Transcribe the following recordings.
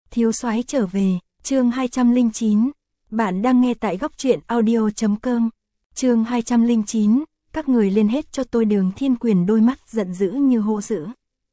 Thiếu soái trở về, chương 209. Bạn đang nghe tại góc truyện audio.com. Chương 209, các người lên hết cho tôi. Đường Thiên Quyền đôi mắt giận dữ như hổ dữ.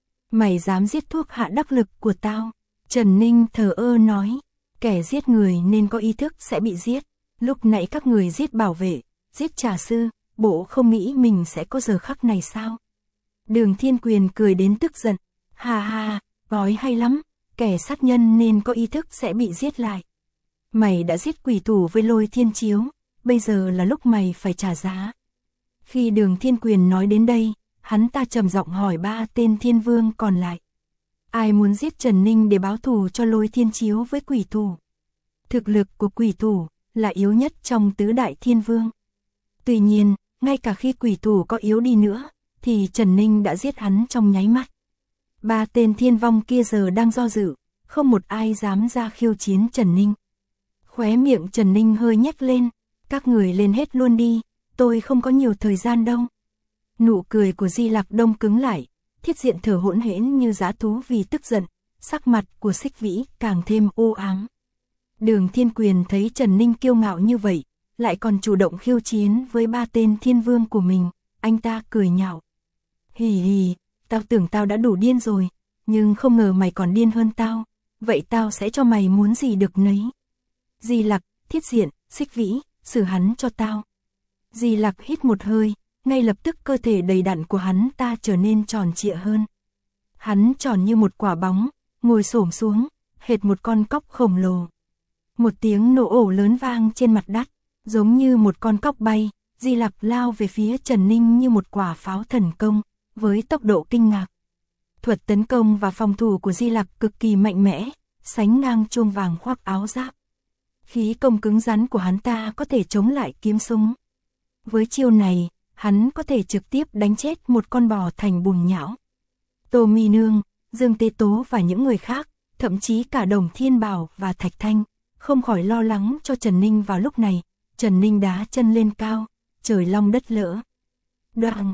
Mày dám giết thuốc hạ đắc lực của tao? Trần Ninh thờ ơ nói, kẻ giết người nên có ý thức sẽ bị giết. Lúc nãy các người giết bảo vệ, giết trà sư, bộ không nghĩ mình sẽ có giờ khắc này sao? Đường Thiên Quyền cười đến tức giận, ha ha, nói hay lắm, kẻ sát nhân nên có ý thức sẽ bị giết lại. Mày đã giết quỷ thủ với Lôi Thiên Chiếu, bây giờ là lúc mày phải trả giá. Khi Đường Thiên Quyền nói đến đây, hắn ta trầm giọng hỏi ba tên thiên vương còn lại. Ai muốn giết Trần Ninh để báo thù cho Lôi Thiên Chiếu với quỷ thủ? Thực lực của quỷ thủ là yếu nhất trong tứ đại thiên vương. Tuy nhiên, ngay cả khi quỷ thủ có yếu đi nữa, thì Trần Ninh đã giết hắn trong nháy mắt. Ba tên thiên vong kia giờ đang do dự, không một ai dám ra khiêu chiến Trần Ninh. Khóe miệng Trần Ninh hơi nhếch lên, các người lên hết luôn đi, tôi không có nhiều thời gian đâu. Nụ cười của Di Lạc Đông cứng lại, Thiết Diện thở hỗn hển như dã thú vì tức giận, sắc mặt của Xích Vĩ càng thêm u ám. Đường Thiên Quyền thấy Trần Ninh kiêu ngạo như vậy, lại còn chủ động khiêu chiến với ba tên thiên vương của mình, anh ta cười nhạo. Hì hì, tao tưởng tao đã đủ điên rồi, nhưng không ngờ mày còn điên hơn tao, vậy tao sẽ cho mày muốn gì được nấy. Di Lặc, Thiết Diện, Xích Vĩ, xử hắn cho tao. Di Lặc hít một hơi, ngay lập tức cơ thể đầy đặn của hắn ta trở nên tròn trịa hơn. Hắn tròn như một quả bóng, ngồi xổm xuống, hệt một con cóc khổng lồ. Một tiếng nổ ổ lớn vang trên mặt đất, giống như một con cóc bay, Di Lặc lao về phía Trần Ninh như một quả pháo thần công, với tốc độ kinh ngạc. Thuật tấn công và phòng thủ của Di Lặc cực kỳ mạnh mẽ, sánh ngang chuông vàng khoác áo giáp. Khí công cứng rắn của hắn ta có thể chống lại kiếm súng. Với chiêu này, hắn có thể trực tiếp đánh chết một con bò thành bùn nhão. Tô Mi Nương, Dương Tế Tố và những người khác, thậm chí cả Đồng Thiên Bảo và Thạch Thanh, không khỏi lo lắng cho Trần Ninh vào lúc này. Trần Ninh đá chân lên cao, trời long đất lỡ. Đoạn,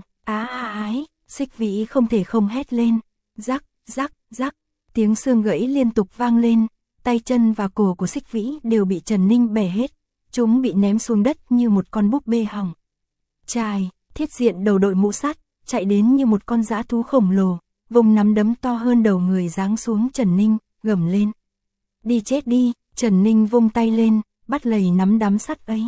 ái, Xích Vĩ không thể không hét lên, rắc, rắc, rắc, tiếng xương gãy liên tục vang lên, tay chân và cổ của Xích Vĩ đều bị Trần Ninh bẻ hết, chúng bị ném xuống đất như một con búp bê hỏng. Chài, Thiết Diện đầu đội mũ sắt, chạy đến như một con dã thú khổng lồ, vùng nắm đấm to hơn đầu người giáng xuống Trần Ninh, gầm lên. Đi chết đi, Trần Ninh vung tay lên, bắt lấy nắm đấm sắt ấy.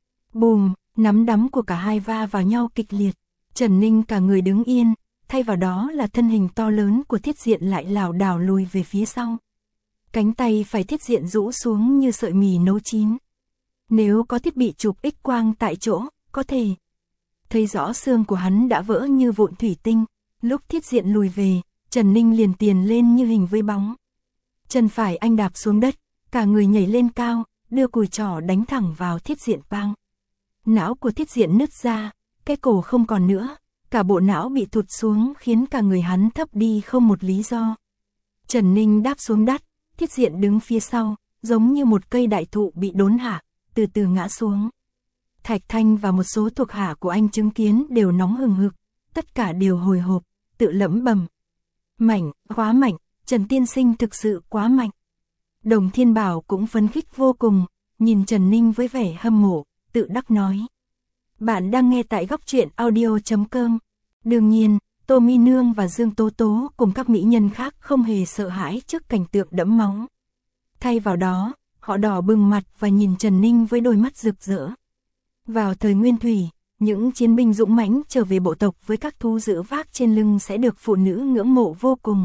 Bùm, nắm đấm của cả hai va vào nhau kịch liệt, Trần Ninh cả người đứng yên, thay vào đó là thân hình to lớn của Thiết Diện lại lảo đảo lùi về phía sau. Cánh tay phải Thiết Diện rũ xuống như sợi mì nấu chín. Nếu có thiết bị chụp X quang tại chỗ, có thể thấy rõ xương của hắn đã vỡ như vụn thủy tinh. Lúc Thiết Diện lùi về, Trần Ninh liền tiền lên như hình với bóng. Chân phải anh đạp xuống đất, cả người nhảy lên cao, đưa cùi trỏ đánh thẳng vào Thiết Diện bang. Não của Thiết Diện nứt ra, cái cổ không còn nữa, cả bộ não bị thụt xuống khiến cả người hắn thấp đi không một lý do. Trần Ninh đáp xuống đất, Thiết Diện đứng phía sau, giống như một cây đại thụ bị đốn hạ, từ từ ngã xuống. Thạch Thanh và một số thuộc hạ của anh chứng kiến đều nóng hừng hực, tất cả đều hồi hộp, tự lẩm bẩm. Mạnh, quá mạnh, Trần Tiên Sinh thực sự quá mạnh. Đồng Thiên Bảo cũng phấn khích vô cùng, nhìn Trần Ninh với vẻ hâm mộ, tự đắc nói. Bạn đang nghe tại góc truyện audio.com. Đương nhiên, Tô Mi Nương và Dương Tố Tố cùng các mỹ nhân khác không hề sợ hãi trước cảnh tượng đẫm máu. Thay vào đó, họ đỏ bừng mặt và nhìn Trần Ninh với đôi mắt rực rỡ. Vào thời Nguyên Thủy, những chiến binh dũng mãnh trở về bộ tộc với các thú dữ vác trên lưng sẽ được phụ nữ ngưỡng mộ vô cùng.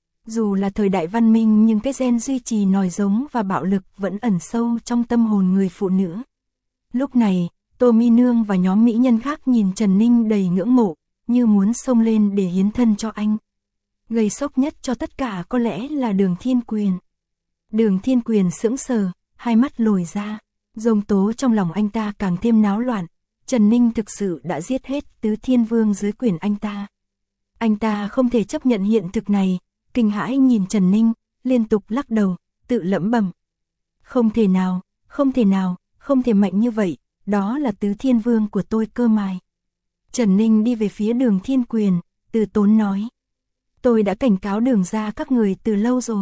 Dù là thời đại văn minh nhưng cái gen duy trì nòi giống và bạo lực vẫn ẩn sâu trong tâm hồn người phụ nữ. Lúc này, Tô Mi Nương và nhóm mỹ nhân khác nhìn Trần Ninh đầy ngưỡng mộ, như muốn xông lên để hiến thân cho anh. Gây sốc nhất cho tất cả có lẽ là Đường Thiên Quyền. Đường Thiên Quyền sững sờ, hai mắt lồi ra, dông tố trong lòng anh ta càng thêm náo loạn. Trần Ninh thực sự đã giết hết tứ thiên vương dưới quyền anh ta. Anh ta không thể chấp nhận hiện thực này, kinh hãi nhìn Trần Ninh, liên tục lắc đầu, tự lẩm bẩm. Không thể nào, không thể nào, không thể mạnh như vậy, đó là tứ thiên vương của tôi cơ mài. Trần Ninh đi về phía Đường Thiên Quyền, từ tốn nói. Tôi đã cảnh cáo Đường ra các người từ lâu rồi.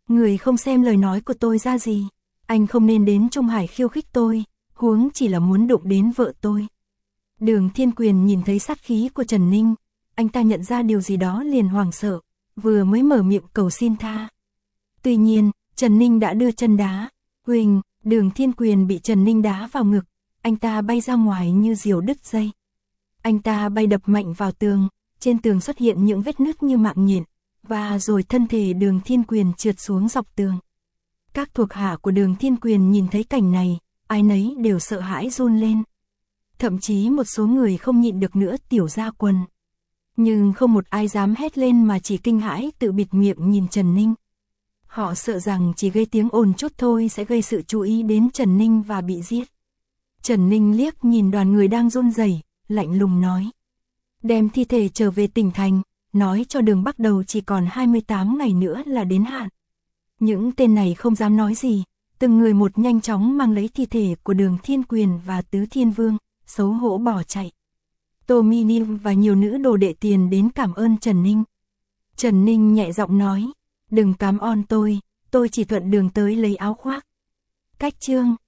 Người không xem lời nói của tôi ra gì. Anh không nên đến Trung Hải khiêu khích tôi, huống chỉ là muốn đụng đến vợ tôi. Đường Thiên Quyền nhìn thấy sát khí của Trần Ninh, anh ta nhận ra điều gì đó liền hoảng sợ, vừa mới mở miệng cầu xin tha. Tuy nhiên, Trần Ninh đã đưa chân đá, huỳnh, Đường Thiên Quyền bị Trần Ninh đá vào ngực, anh ta bay ra ngoài như diều đứt dây. Anh ta bay đập mạnh vào tường, trên tường xuất hiện những vết nứt như mạng nhện, và rồi thân thể Đường Thiên Quyền trượt xuống dọc tường. Các thuộc hạ của Đường Thiên Quyền nhìn thấy cảnh này, ai nấy đều sợ hãi run lên. Thậm chí một số người không nhịn được nữa tiểu ra quần. Nhưng không một ai dám hét lên mà chỉ kinh hãi tự bịt miệng nhìn Trần Ninh. Họ sợ rằng chỉ gây tiếng ồn chút thôi sẽ gây sự chú ý đến Trần Ninh và bị giết. Trần Ninh liếc nhìn đoàn người đang run rẩy, lạnh lùng nói. Đem thi thể trở về tỉnh thành, nói cho Đường Bắc Đầu chỉ còn 28 ngày nữa là đến hạn. Những tên này không dám nói gì, từng người một nhanh chóng mang lấy thi thể của Đường Thiên Quyền và Tứ Thiên Vương, xấu hổ bỏ chạy. Tô Mini và nhiều nữ đồ đệ tiền đến cảm ơn Trần Ninh. Trần Ninh nhẹ giọng nói, đừng cám ơn tôi chỉ thuận đường tới lấy áo khoác. Cách chương